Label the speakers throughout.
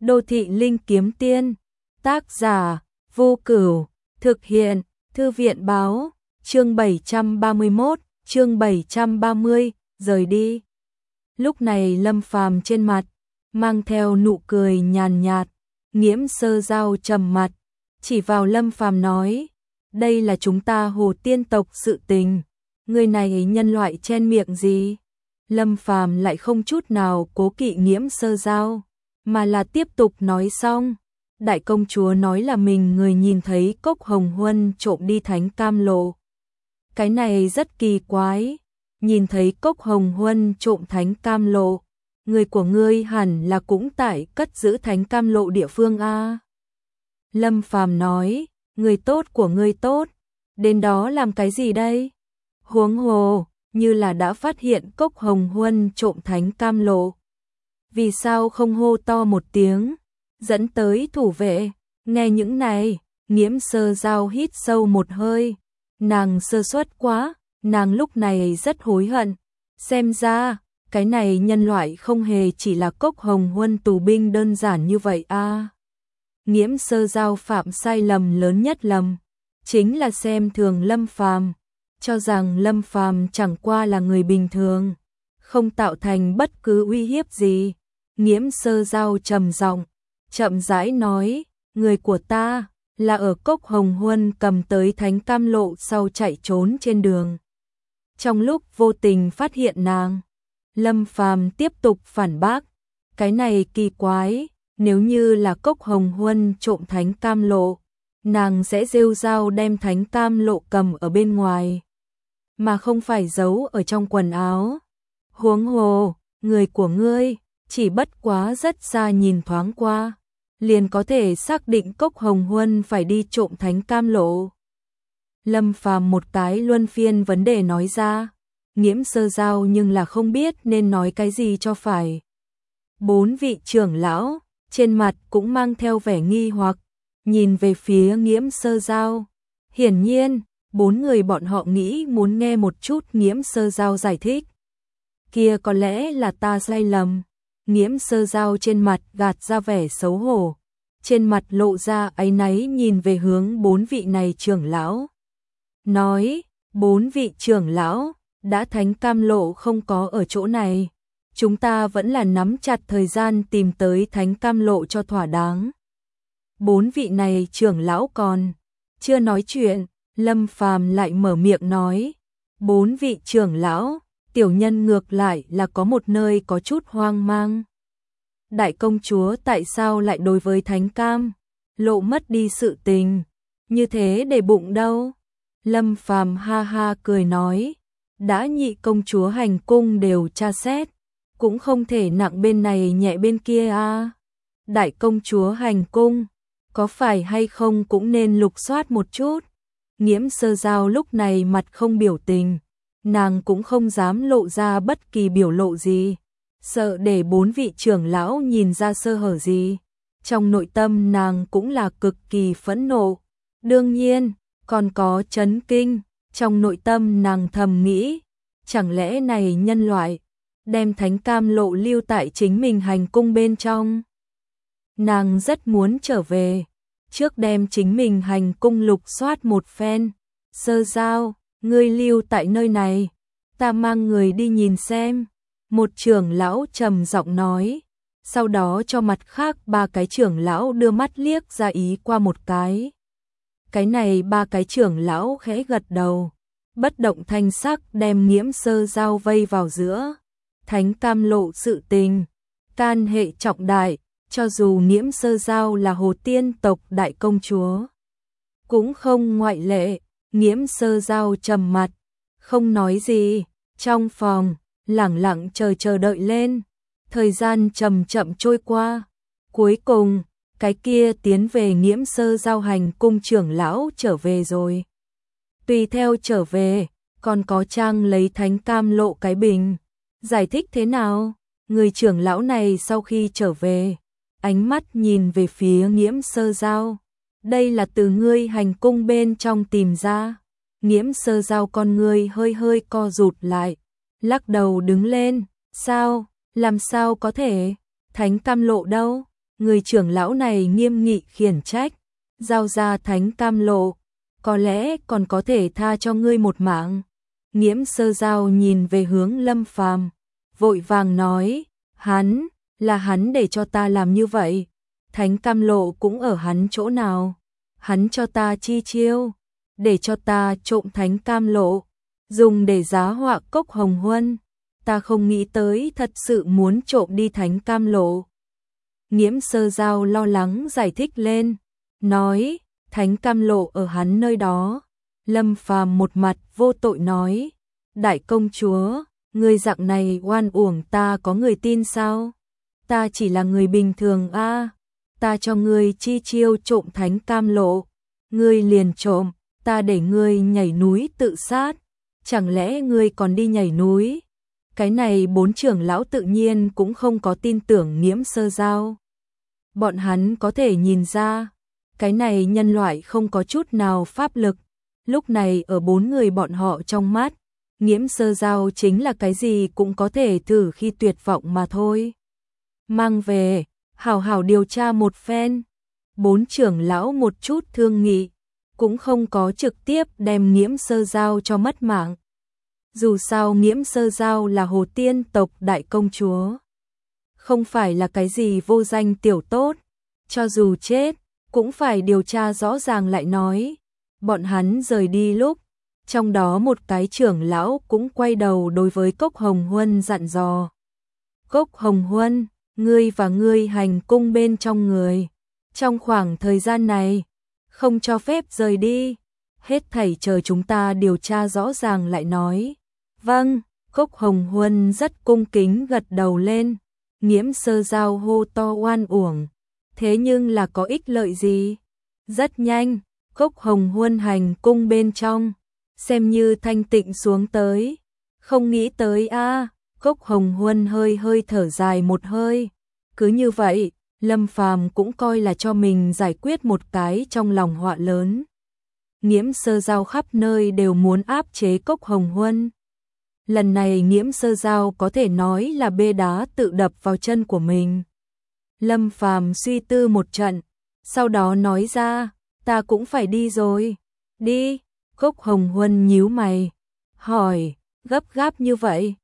Speaker 1: Đô thị linh kiếm tiên. Tác giả Vô Cửu. Thực hiện Thư viện báo. Chương 731, chương 730, rời đi. Lúc này Lâm Phàm trên mặt mang theo nụ cười nhàn nhạt, Nghiễm Sơ Giao trầm mặt, chỉ vào Lâm Phàm nói: "Đây là chúng ta Hồ Tiên tộc sự tình, người này nhân loại chen miệng gì?" Lâm Phàm lại không chút nào cố kỵ Nghiễm Sơ Giao, mà là tiếp tục nói xong. Đại công chúa nói là mình người nhìn thấy Cốc Hồng Huân trộm đi Thánh Cam Lộ. Cái này rất kỳ quái, nhìn thấy Cốc Hồng Huân trộm Thánh Cam Lộ, người của ngươi hẳn là cũng tại cất giữ Thánh Cam Lộ địa phương a. Lâm Phàm nói, người tốt của ngươi tốt, đến đó làm cái gì đây? Huống hồ, như là đã phát hiện Cốc Hồng Huân trộm Thánh Cam Lộ. Vì sao không hô to một tiếng, dẫn tới thủ vệ? Nghe những này, Nghiễm Sơ Giao hít sâu một hơi, nàng sơ suất quá, nàng lúc này rất hối hận. Xem ra, cái này nhân loại không hề chỉ là Cốc Hồng Huân tù binh đơn giản như vậy a. Nghiễm Sơ Giao phạm sai lầm lớn nhất lầm, chính là xem thường Lâm Phàm, cho rằng Lâm Phàm chẳng qua là người bình thường, không tạo thành bất cứ uy hiếp gì. Nghiễm Sơ Giao trầm giọng, chậm rãi nói, người của ta là ở Cốc Hồng Huân cầm tới Thánh Cam Lộ sau chạy trốn trên đường. Trong lúc vô tình phát hiện nàng, Lâm Phàm tiếp tục phản bác, cái này kỳ quái, nếu như là Cốc Hồng Huân trộm Thánh Cam Lộ, nàng sẽ rêu rao đem Thánh Cam Lộ cầm ở bên ngoài, mà không phải giấu ở trong quần áo. Huống hồ, người của ngươi chỉ bất quá rất xa nhìn thoáng qua, liền có thể xác định Cốc Hồng Huân phải đi trộm Thánh Cam Lộ. Lâm Phàm một cái luân phiên vấn đề nói ra, Nghiễm Sơ Giao nhưng là không biết nên nói cái gì cho phải. Bốn vị trưởng lão trên mặt cũng mang theo vẻ nghi hoặc, nhìn về phía Nghiễm Sơ Giao. Hiển nhiên, bốn người bọn họ nghĩ muốn nghe một chút Nghiễm Sơ Giao giải thích. Kia có lẽ là ta sai lầm. Nghiễm Sơ Giao trên mặt gạt ra vẻ xấu hổ, trên mặt lộ ra áy náy nhìn về hướng bốn vị này trưởng lão. Nói, bốn vị trưởng lão, đã Thánh Cam Lộ không có ở chỗ này, chúng ta vẫn là nắm chặt thời gian tìm tới Thánh Cam Lộ cho thỏa đáng. Bốn vị này trưởng lão còn chưa nói chuyện, Lâm Phàm lại mở miệng nói, bốn vị trưởng lão, tiểu nhân ngược lại là có một nơi có chút hoang mang. Đại công chúa tại sao lại đối với Thánh Cam Lộ mất đi sự tình như thế để bụng đâu? Lâm Phàm ha ha cười nói, đã nhị công chúa hành cung đều tra xét, cũng không thể nặng bên này nhẹ bên kia a. Đại công chúa hành cung, có phải hay không cũng nên lục soát một chút. Nghiễm Sơ Giao lúc này mặt không biểu tình, nàng cũng không dám lộ ra bất kỳ biểu lộ gì, sợ để bốn vị trưởng lão nhìn ra sơ hở gì. Trong nội tâm nàng cũng là cực kỳ phẫn nộ, đương nhiên còn có chấn kinh. Trong nội tâm nàng thầm nghĩ, chẳng lẽ này nhân loại đem Thánh Cam Lộ lưu tại chính mình hành cung bên trong. Nàng rất muốn trở về, trước đem chính mình hành cung lục soát một phen. Sơ Giao, ngươi lưu tại nơi này, ta mang người đi nhìn xem. Một trưởng lão trầm giọng nói, sau đó cho mặt khác ba cái trưởng lão đưa mắt liếc ra ý qua một cái. Cái này ba cái trưởng lão khẽ gật đầu, bất động thanh sắc đem Nghiễm Sơ Giao vây vào giữa. Thánh Cam Lộ sự tình, can hệ trọng đại, cho dù Nghiễm Sơ Giao là Hồ Tiên tộc đại công chúa, cũng không ngoại lệ. Nghiễm Sơ Giao trầm mặt, không nói gì, trong phòng lẳng lặng chờ đợi lên. Thời gian chậm chậm trôi qua, cuối cùng cái kia tiến về Nghiễm Sơ Giao hành cung trưởng lão trở về rồi. Tùy theo trở về, còn có trang lấy Thánh Cam Lộ cái bình. Giải thích thế nào? Người trưởng lão này sau khi trở về, ánh mắt nhìn về phía Nghiễm Sơ Giao. Đây là từ ngươi hành cung bên trong tìm ra. Nghiễm Sơ Giao con ngươi hơi hơi co rụt lại, lắc đầu đứng lên. Sao? Làm sao có thể? Thánh Cam Lộ đâu? Người trưởng lão này nghiêm nghị khiển trách, giao ra thánh cam lộ, có lẽ còn có thể tha cho ngươi một mạng. Nghiễm Sơ Giao nhìn về hướng Lâm Phàm, vội vàng nói, là hắn để cho ta làm như vậy, thánh cam lộ cũng ở hắn chỗ nào, hắn cho ta chi chiêu, để cho ta trộm thánh cam lộ, dùng để giá họa Cốc Hồng Huân, ta không nghĩ tới thật sự muốn trộm đi thánh cam lộ. Nghiễm Sơ Giao lo lắng giải thích lên, nói, thánh cam lộ ở hắn nơi đó. Lâm Phàm một mặt vô tội nói, đại công chúa, ngươi dạng này oan uổng ta có người tin sao? Ta chỉ là người bình thường a, ta cho ngươi chi chiêu trộm thánh cam lộ, ngươi liền trộm, ta để ngươi nhảy núi tự sát, chẳng lẽ ngươi còn đi nhảy núi? Cái này 4 trưởng lão tự nhiên cũng không có tin tưởng Nghiễm Sơ Giao. Bọn hắn có thể nhìn ra, cái này nhân loại không có chút nào pháp lực. Lúc này ở 4 người bọn họ trong mắt, Nghiễm Sơ Giao chính là cái gì cũng có thể thử khi tuyệt vọng mà thôi. Mang về, hảo hảo điều tra một phen. 4 trưởng lão một chút thương nghị, cũng không có trực tiếp đem Nghiễm Sơ Giao cho mất mạng. Dù sao Nghiễm Sơ Giao là Hồ Tiên tộc đại công chúa, không phải là cái gì vô danh tiểu tốt, cho dù chết, cũng phải điều tra rõ ràng lại nói. Bọn hắn rời đi lúc, trong đó một cái trưởng lão cũng quay đầu đối với Cốc Hồng Huân dặn dò. Cốc Hồng Huân, ngươi và ngươi hành cung bên trong người, trong khoảng thời gian này, không cho phép rời đi, hết thảy chờ chúng ta điều tra rõ ràng lại nói. Vâng, Cốc Hồng Huân rất cung kính gật đầu lên. Nghiễm Sơ Giao hô to oan uổng, thế nhưng là có ích lợi gì? Rất nhanh, Cốc Hồng Huân hành cung bên trong, xem như thanh tịnh xuống tới. Không nghĩ tới a, Cốc Hồng Huân hơi thở dài một hơi. Cứ như vậy, Lâm Phàm cũng coi là cho mình giải quyết một cái trong lòng họa lớn. Nghiễm Sơ Giao khắp nơi đều muốn áp chế Cốc Hồng Huân. Lần này Nghiễm Sơ Giao có thể nói là bê đá tự đập vào chân của mình. Lâm Phàm suy tư một trận, sau đó nói ra, ta cũng phải đi rồi. Đi, Cốc Hồng Huân nhíu mày, hỏi, gấp gáp như vậy?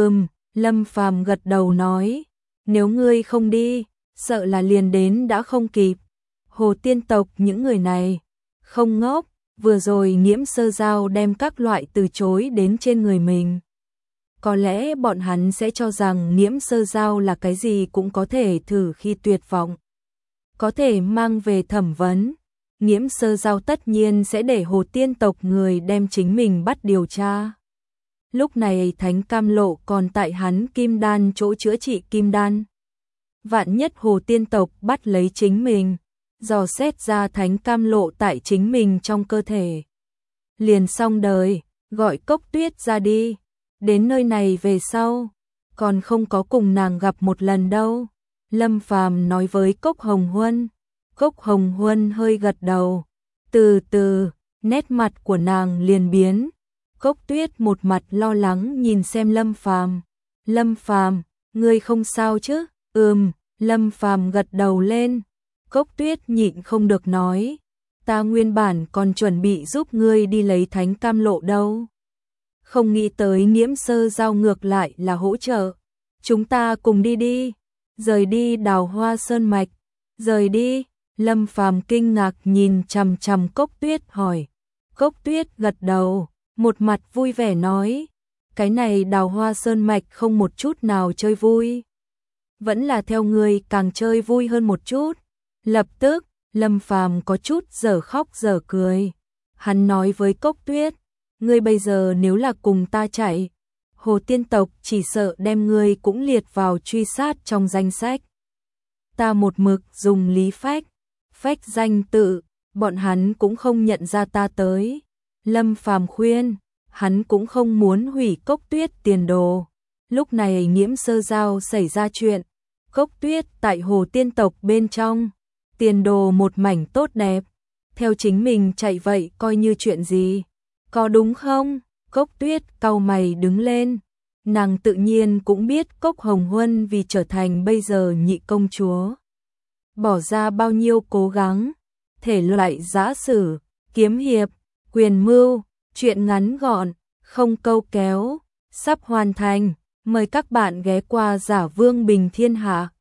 Speaker 1: Lâm Phàm gật đầu nói, nếu ngươi không đi, sợ là liền đến đã không kịp. Hồ Tiên tộc những người này, không ngốc, vừa rồi Nghiễm Sơ Giao đem các loại từ chối đến trên người mình. Có lẽ bọn hắn sẽ cho rằng Nghiễm Sơ Giao là cái gì cũng có thể thử khi tuyệt vọng. Có thể mang về thẩm vấn. Nghiễm Sơ Giao tất nhiên sẽ để Hồ Tiên tộc người đem chính mình bắt điều tra. Lúc này thánh cam lộ còn tại hắn kim đan chỗ chữa trị kim đan. Vạn nhất Hồ Tiên tộc bắt lấy chính mình, dò xét ra thánh cam lộ tại chính mình trong cơ thể. Liền xong đời, gọi Cốc Tuyết ra đi. Đến nơi này về sau, còn không có cùng nàng gặp một lần đâu. Lâm Phàm nói với Cốc Hồng Huân. Cốc Hồng Huân hơi gật đầu. Từ từ, nét mặt của nàng liền biến. Cốc Tuyết một mặt lo lắng nhìn xem Lâm Phàm. Lâm Phàm, ngươi không sao chứ? Lâm Phàm gật đầu lên. Cốc Tuyết nhịn không được nói, ta nguyên bản còn chuẩn bị giúp ngươi đi lấy thánh cam lộ đâu. Không nghĩ tới Nghiễm Sơ Giao ngược lại là hỗ trợ. Chúng ta cùng đi đi. Rời đi Đào Hoa Sơn Mạch. Rời đi. Lâm Phàm kinh ngạc nhìn chằm chằm Cốc Tuyết hỏi. Cốc Tuyết gật đầu, một mặt vui vẻ nói, cái này Đào Hoa Sơn Mạch không một chút nào chơi vui. Vẫn là theo người càng chơi vui hơn một chút. Lập tức, Lâm Phàm có chút dở khóc dở cười. Hắn nói với Cốc Tuyết, ngươi bây giờ nếu là cùng ta chạy, Hồ Tiên tộc chỉ sợ đem ngươi cũng liệt vào truy sát trong danh sách. Ta một mực dùng lý phách danh tự, bọn hắn cũng không nhận ra ta tới. Lâm Phàm khuyên, hắn cũng không muốn hủy Cốc Tuyết tiền đồ. Lúc này Nghiễm Sơ Giao xảy ra chuyện, Cốc Tuyết tại Hồ Tiên tộc bên trong, tiền đồ một mảnh tốt đẹp, theo chính mình chạy vậy coi như chuyện gì, có đúng không? Cốc Tuyết cau mày đứng lên, nàng tự nhiên cũng biết Cốc Hồng Huân vì trở thành bây giờ nhị công chúa, bỏ ra bao nhiêu cố gắng. Thể loại giã sử, kiếm hiệp, quyền mưu, truyện ngắn gọn, không câu kéo, sắp hoàn thành. Mời các bạn ghé qua Giả Vương Bình Thiên Hạ.